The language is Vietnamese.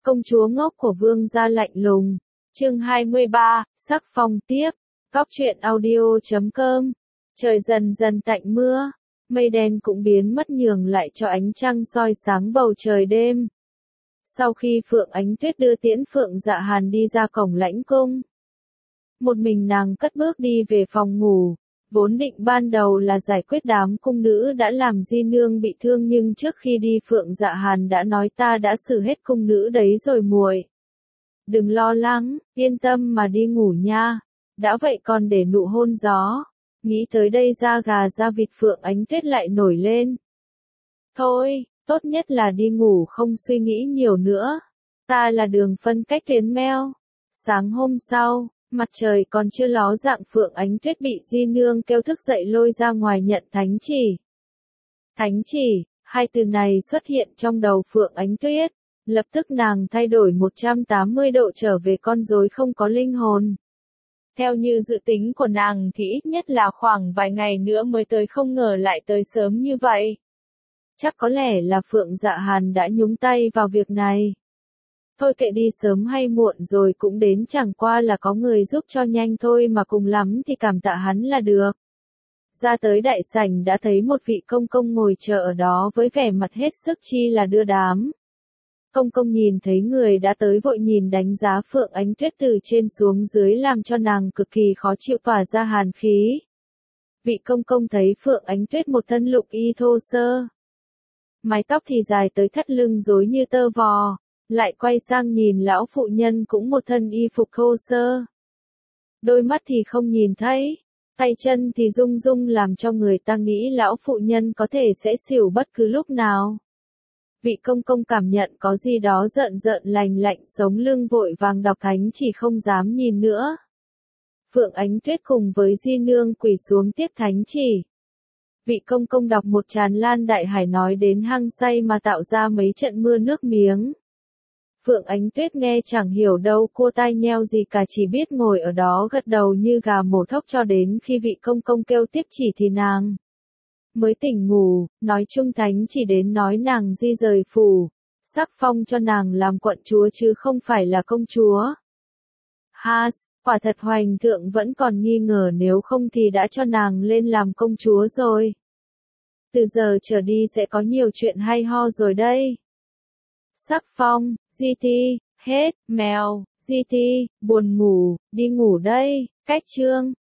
Công chúa ngốc của vương gia lạnh lùng. Chương 23, sắc phong tiếp. Góc truyện audio.com. Trời dần dần tạnh mưa, mây đen cũng biến mất nhường lại cho ánh trăng soi sáng bầu trời đêm. Sau khi Phượng Ánh Tuyết đưa tiễn Phượng Dạ Hàn đi ra cổng lãnh cung, một mình nàng cất bước đi về phòng ngủ. Vốn định ban đầu là giải quyết đám cung nữ đã làm di nương bị thương, nhưng trước khi đi Phượng Dạ Hàn đã nói ta đã xử hết cung nữ đấy rồi muội. Đừng lo lắng, yên tâm mà đi ngủ nha. Đã vậy còn để nụ hôn gió. Nghĩ tới đây da gà da vịt Phượng Ánh Tuyết lại nổi lên. Thôi, tốt nhất là đi ngủ không suy nghĩ nhiều nữa. Ta là Đường phân cách tuyến meo. Sáng hôm sau, mặt trời còn chưa ló dạng Phượng Ánh Tuyết bị di nương kêu thức dậy lôi ra ngoài nhận thánh chỉ. Thánh chỉ, hai từ này xuất hiện trong đầu Phượng Ánh Tuyết. Lập tức nàng thay đổi 180 độ trở về con rối không có linh hồn. Theo như dự tính của nàng thì ít nhất là khoảng vài ngày nữa mới tới, không ngờ lại tới sớm như vậy. Chắc có lẽ là Phượng Dạ Hàn đã nhúng tay vào việc này. Thôi kệ đi, sớm hay muộn rồi cũng đến, chẳng qua là có người giúp cho nhanh thôi mà, cùng lắm thì cảm tạ hắn là được. Ra tới đại sảnh đã thấy một vị công công ngồi chờ ở đó với vẻ mặt hết sức chi là đưa đám. Công công nhìn thấy người đã tới vội nhìn đánh giá Phượng Ánh Tuyết từ trên xuống dưới làm cho nàng cực kỳ khó chịu, tỏa ra hàn khí. Vị công công thấy Phượng Ánh Tuyết một thân lục y thô sơ, mái tóc thì dài tới thắt lưng rối như tơ vò, lại quay sang nhìn lão phụ nhân cũng một thân y phục thô sơ. Đôi mắt thì không nhìn thấy, tay chân thì rung rung làm cho người ta nghĩ lão phụ nhân có thể sẽ xỉu bất cứ lúc nào. Vị công công cảm nhận có gì đó rợn rợn lành lạnh sống lưng, vội vàng đọc thánh chỉ không dám nhìn nữa. Phượng Ánh Tuyết cùng với di nương quỳ xuống tiếp thánh chỉ. Vị công công đọc một tràn lan đại hải nói đến hăng say mà tạo ra mấy trận mưa nước miếng. Phượng Ánh Tuyết nghe chẳng hiểu đâu cô tai nheo gì cả, chỉ biết ngồi ở đó gật đầu như gà mổ thóc cho đến khi vị công công kêu tiếp chỉ thì nàng mới tỉnh ngủ. Nói chung thánh chỉ đến nói nàng di rời phủ, sắc phong cho nàng làm quận chúa chứ không phải là công chúa. Quả thật Hoành thượng vẫn còn nghi ngờ, nếu không thì đã cho nàng lên làm công chúa rồi. Từ giờ trở đi sẽ có nhiều chuyện hay ho rồi đây. Sắc phong, di thi, hết, mèo, di thi, buồn ngủ, đi ngủ đây. Cách chương